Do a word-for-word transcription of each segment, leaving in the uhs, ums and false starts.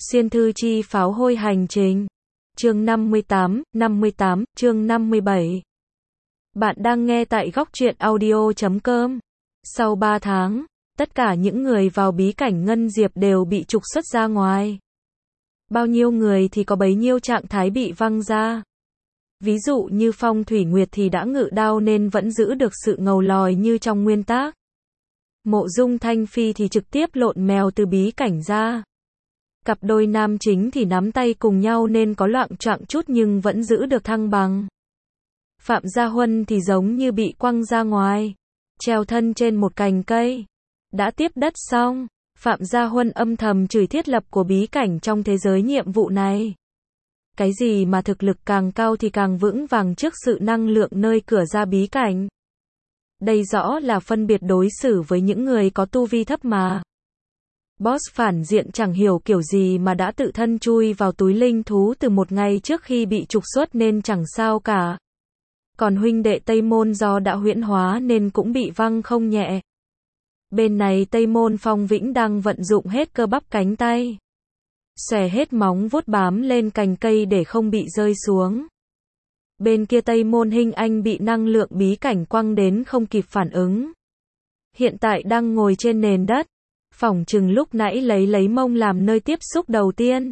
Xuyên thư chi pháo hôi hành trình. Chương năm mươi tám, năm mươi tám, chương năm mươi bảy. Bạn đang nghe tại góc truyện audio chấm com. Sau ba tháng, tất cả những người vào bí cảnh Ngân Diệp đều bị trục xuất ra ngoài. Bao nhiêu người thì có bấy nhiêu trạng thái bị văng ra. Ví dụ như Phong Thủy Nguyệt thì đã ngự đao nên vẫn giữ được sự ngầu lòi như trong nguyên tác. Mộ Dung Thanh Phi thì trực tiếp lộn mèo từ bí cảnh ra. Cặp đôi nam chính thì nắm tay cùng nhau nên có loạng choạng chút nhưng vẫn giữ được thăng bằng. Phạm Gia Huân thì giống như bị quăng ra ngoài, treo thân trên một cành cây. Đã tiếp đất xong, Phạm Gia Huân âm thầm chửi thiết lập của bí cảnh trong thế giới nhiệm vụ này. Cái gì mà thực lực càng cao thì càng vững vàng trước sự năng lượng nơi cửa ra bí cảnh. Đây rõ là phân biệt đối xử với những người có tu vi thấp mà. Boss phản diện chẳng hiểu kiểu gì mà đã tự thân chui vào túi linh thú từ một ngày trước khi bị trục xuất nên chẳng sao cả. Còn huynh đệ Tây Môn do đã huyễn hóa nên cũng bị văng không nhẹ. Bên này Tây Môn Phong Vĩnh đang vận dụng hết cơ bắp cánh tay, xòe hết móng vuốt bám lên cành cây để không bị rơi xuống. Bên kia Tây Môn Hinh Anh bị năng lượng bí cảnh quăng đến không kịp phản ứng. Hiện tại đang ngồi trên nền đất, phỏng chừng lúc nãy lấy lấy mông làm nơi tiếp xúc đầu tiên.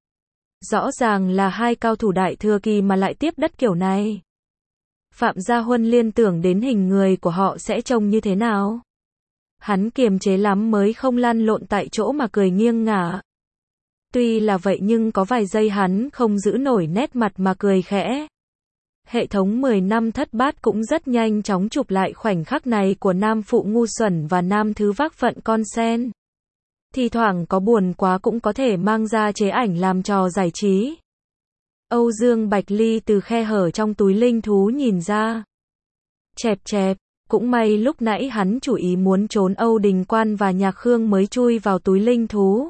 Rõ ràng là hai cao thủ đại thừa kỳ mà lại tiếp đất kiểu này. Phạm Gia Huân liên tưởng đến hình người của họ sẽ trông như thế nào. Hắn kiềm chế lắm mới không lăn lộn tại chỗ mà cười nghiêng ngả. Tuy là vậy nhưng có vài giây hắn không giữ nổi nét mặt mà cười khẽ. Hệ thống mười năm thất bát cũng rất nhanh chóng chụp lại khoảnh khắc này của nam phụ ngu xuẩn và nam thứ vác phận con sen. Thì thoảng có buồn quá cũng có thể mang ra chế ảnh làm trò giải trí. Âu Dương Bạch Ly từ khe hở trong túi linh thú nhìn ra. Chẹp chẹp, cũng may lúc nãy hắn chủ ý muốn trốn Âu Đình Quan và Nhạc Khương mới chui vào túi linh thú.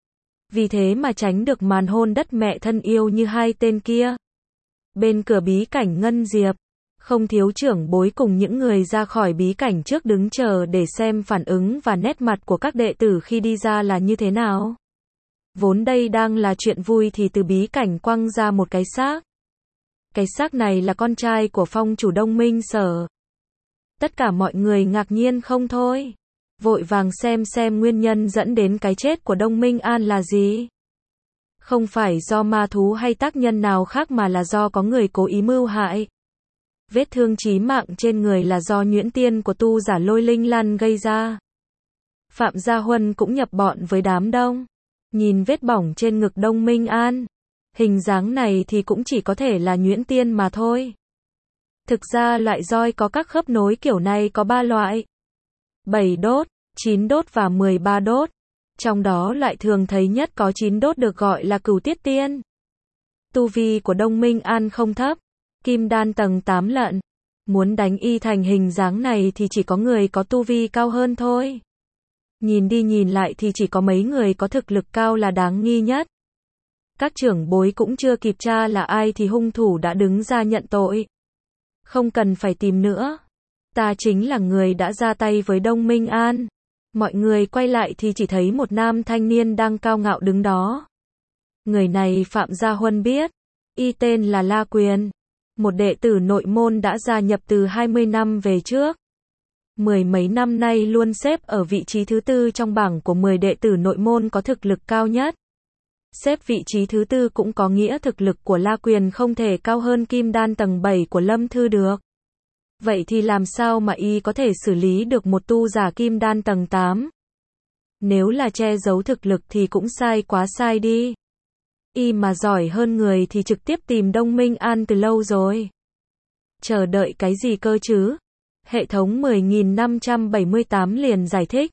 Vì thế mà tránh được màn hôn đất mẹ thân yêu như hai tên kia. Bên cửa bí cảnh Ngân Diệp, không thiếu trưởng bối cùng những người ra khỏi bí cảnh trước đứng chờ để xem phản ứng và nét mặt của các đệ tử khi đi ra là như thế nào. Vốn đây đang là chuyện vui thì từ bí cảnh quăng ra một cái xác. Cái xác này là con trai của phong chủ Đông Minh Sở. Tất cả mọi người ngạc nhiên không thôi. Vội vàng xem xem nguyên nhân dẫn đến cái chết của Đông Minh An là gì. Không phải do ma thú hay tác nhân nào khác mà là do có người cố ý mưu hại. Vết thương chí mạng trên người là do nhuyễn tiên của tu giả Lôi Linh Lan gây ra. Phạm Gia Huân cũng nhập bọn với đám đông. Nhìn vết bỏng trên ngực Đông Minh An, hình dáng này thì cũng chỉ có thể là nhuyễn tiên mà thôi. Thực ra loại roi có các khớp nối kiểu này có ba loại: bảy đốt, chín đốt và mười ba đốt. Trong đó loại thường thấy nhất có chín đốt được gọi là Cửu Tiết Tiên. Tu vi của Đông Minh An không thấp, kim đan tầng tám lận. Muốn đánh y thành hình dáng này thì chỉ có người có tu vi cao hơn thôi. Nhìn đi nhìn lại thì chỉ có mấy người có thực lực cao là đáng nghi nhất. Các trưởng bối cũng chưa kịp tra là ai thì hung thủ đã đứng ra nhận tội. Không cần phải tìm nữa. Ta chính là người đã ra tay với Đông Minh An. Mọi người quay lại thì chỉ thấy một nam thanh niên đang cao ngạo đứng đó. Người này Phạm Gia Huân biết. Y tên là La Quyền. Một đệ tử nội môn đã gia nhập từ hai mươi năm về trước. Mười mấy năm nay luôn xếp ở vị trí thứ tư trong bảng của mười đệ tử nội môn có thực lực cao nhất. Xếp vị trí thứ tư cũng có nghĩa thực lực của La Quyền không thể cao hơn kim đan tầng bảy của Lâm Thư được. Vậy thì làm sao mà y có thể xử lý được một tu giả kim đan tầng tám? Nếu là che giấu thực lực thì cũng sai quá sai đi. Y mà giỏi hơn người thì trực tiếp tìm Đông Minh An từ lâu rồi. Chờ đợi cái gì cơ chứ? Hệ thống mười nghìn năm trăm bảy mươi tám liền giải thích.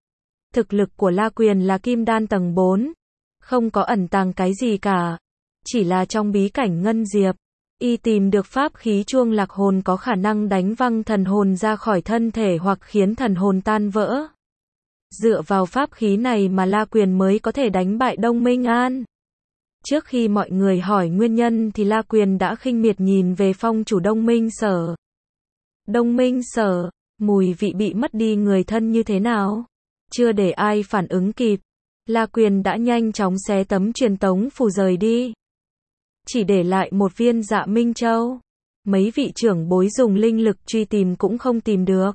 Thực lực của La Quyền là kim đan tầng bốn. Không có ẩn tàng cái gì cả. Chỉ là trong bí cảnh Ngân Diệp, y tìm được pháp khí chuông lạc hồn có khả năng đánh văng thần hồn ra khỏi thân thể hoặc khiến thần hồn tan vỡ. Dựa vào pháp khí này mà La Quyền mới có thể đánh bại Đông Minh An. Trước khi mọi người hỏi nguyên nhân thì La Quyền đã khinh miệt nhìn về phong chủ Đông Minh Sở. Đông Minh Sở, mùi vị bị mất đi người thân như thế nào? Chưa để ai phản ứng kịp, La Quyền đã nhanh chóng xé tấm truyền tống phù rời đi. Chỉ để lại một viên Dạ Minh Châu. Mấy vị trưởng bối dùng linh lực truy tìm cũng không tìm được.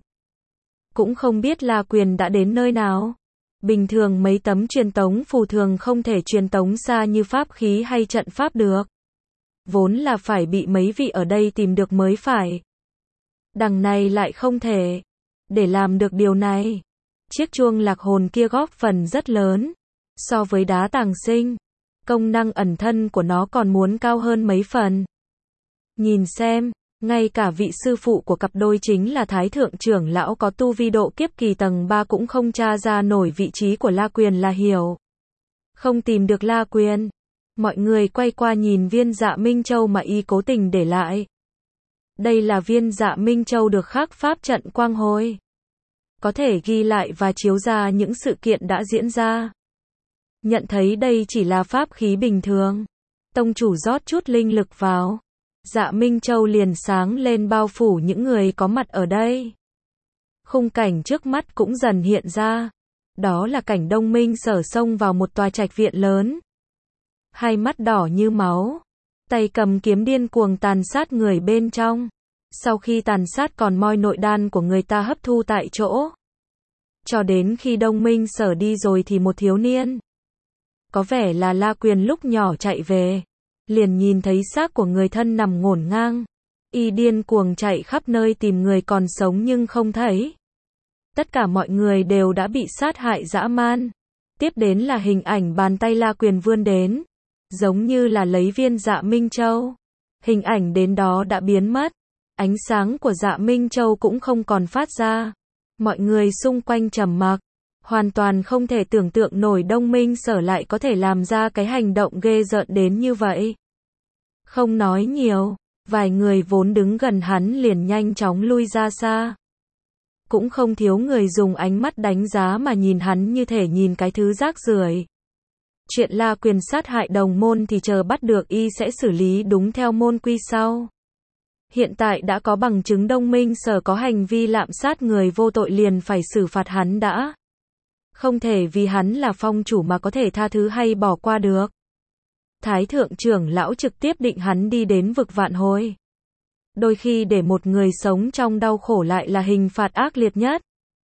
Cũng không biết La Quyền đã đến nơi nào. Bình thường mấy tấm truyền tống phù thường không thể truyền tống xa như pháp khí hay trận pháp được. Vốn là phải bị mấy vị ở đây tìm được mới phải. Đằng này lại không thể. Để làm được điều này, chiếc chuông lạc hồn kia góp phần rất lớn. So với đá tàng sinh, công năng ẩn thân của nó còn muốn cao hơn mấy phần. Nhìn xem, ngay cả vị sư phụ của cặp đôi chính là Thái Thượng trưởng lão có tu vi độ kiếp kỳ tầng ba cũng không tra ra nổi vị trí của La Quyền là hiểu. Không tìm được La Quyền. Mọi người quay qua nhìn viên Dạ Minh Châu mà y cố tình để lại. Đây là viên Dạ Minh Châu được khắc pháp trận quang hồi. Có thể ghi lại và chiếu ra những sự kiện đã diễn ra. Nhận thấy đây chỉ là pháp khí bình thường. Tông chủ rót chút linh lực vào. Dạ Minh Châu liền sáng lên bao phủ những người có mặt ở đây. Khung cảnh trước mắt cũng dần hiện ra. Đó là cảnh Đông Minh Sở xông vào một tòa trạch viện lớn. Hai mắt đỏ như máu. Tay cầm kiếm điên cuồng tàn sát người bên trong. Sau khi tàn sát còn moi nội đan của người ta hấp thu tại chỗ. Cho đến khi Đông Minh Sở đi rồi thì một thiếu niên. Có vẻ là La Quyền lúc nhỏ chạy về. Liền nhìn thấy xác của người thân nằm ngổn ngang. Y điên cuồng chạy khắp nơi tìm người còn sống nhưng không thấy. Tất cả mọi người đều đã bị sát hại dã man. Tiếp đến là hình ảnh bàn tay La Quyền vươn đến. Giống như là lấy viên Dạ Minh Châu. Hình ảnh đến đó đã biến mất. Ánh sáng của Dạ Minh Châu cũng không còn phát ra. Mọi người xung quanh trầm mặc. Hoàn toàn không thể tưởng tượng nổi Đông Minh Sở lại có thể làm ra cái hành động ghê rợn đến như vậy. Không nói nhiều, vài người vốn đứng gần hắn liền nhanh chóng lui ra xa. Cũng không thiếu người dùng ánh mắt đánh giá mà nhìn hắn như thể nhìn cái thứ rác rưởi. Chuyện La Quyền sát hại đồng môn thì chờ bắt được y sẽ xử lý đúng theo môn quy sau. Hiện tại đã có bằng chứng Đông Minh Sở có hành vi lạm sát người vô tội liền phải xử phạt hắn đã. Không thể vì hắn là phong chủ mà có thể tha thứ hay bỏ qua được. Thái Thượng trưởng lão trực tiếp định hắn đi đến vực vạn hồi. Đôi khi để một người sống trong đau khổ lại là hình phạt ác liệt nhất.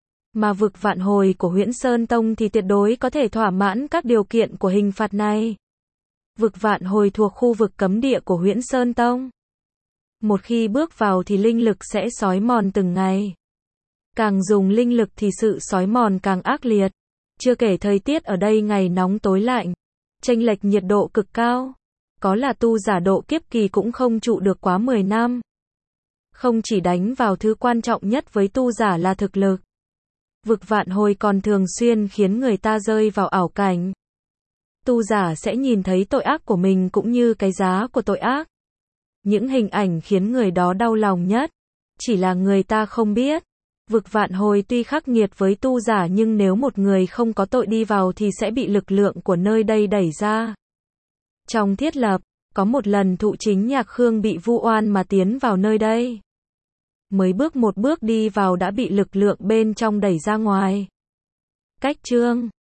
Mà vực vạn hồi của Huyễn Sơn Tông thì tuyệt đối có thể thỏa mãn các điều kiện của hình phạt này. Vực vạn hồi thuộc khu vực cấm địa của Huyễn Sơn Tông. Một khi bước vào thì linh lực sẽ xói mòn từng ngày. Càng dùng linh lực thì sự xói mòn càng ác liệt. Chưa kể thời tiết ở đây ngày nóng tối lạnh. Chênh lệch nhiệt độ cực cao. Có là tu giả độ kiếp kỳ cũng không trụ được quá mười năm. Không chỉ đánh vào thứ quan trọng nhất với tu giả là thực lực. Vực vạn hồi còn thường xuyên khiến người ta rơi vào ảo cảnh. Tu giả sẽ nhìn thấy tội ác của mình cũng như cái giá của tội ác. Những hình ảnh khiến người đó đau lòng nhất. Chỉ là người ta không biết. Vực vạn hồi tuy khắc nghiệt với tu giả nhưng nếu một người không có tội đi vào thì sẽ bị lực lượng của nơi đây đẩy ra. Trong thiết lập, có một lần Thụ Chính Nhạc Khương bị vu oan mà tiến vào nơi đây. Mới bước một bước đi vào đã bị lực lượng bên trong đẩy ra ngoài. Cách chương